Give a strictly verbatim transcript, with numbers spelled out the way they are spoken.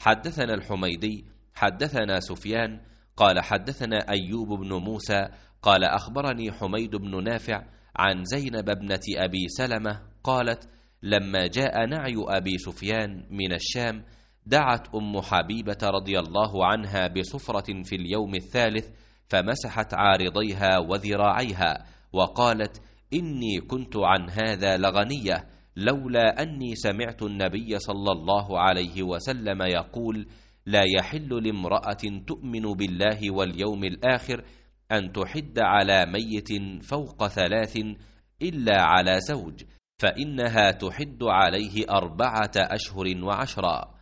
حدثنا الحميدي حدثنا سفيان قال حدثنا أيوب بن موسى قال أخبرني حميد بن نافع عن زينب ابنة أبي سلمة قالت لما جاء نعي أبي سفيان من الشام دعت أم حبيبة رضي الله عنها بصفرة في اليوم الثالث فمسحت عارضيها وذراعيها وقالت إني كنت عن هذا لغنية لولا أني سمعت النبي صلى الله عليه وسلم يقول لا يحل لامرأة تؤمن بالله واليوم الآخر أن تحد على ميت فوق ثلاث إلا على زوج فإنها تحد عليه أربعة أشهر وعشرا.